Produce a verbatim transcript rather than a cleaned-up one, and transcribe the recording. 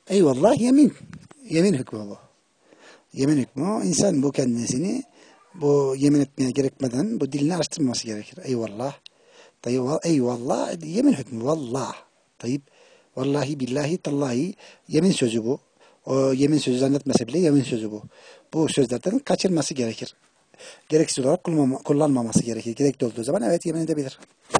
Eyvallah yemin. Yemin hükmü bu. Yemin hükmü. İnsan bu kendisini bu yemin etmeye gerekmeden bu dilini açtırmaması gerekir. Eyvallah. Tayyip, eyvallah yemin hükmü. Vallah. Tayyip. Vallahi billahi tallahi yemin sözü bu. O yemin sözü zannetmese bile yemin sözü bu. Bu sözlerden kaçırması gerekir. Gereksiz olarak kullanmaması gerekir. Gerekli olduğu zaman evet yemin edebilir.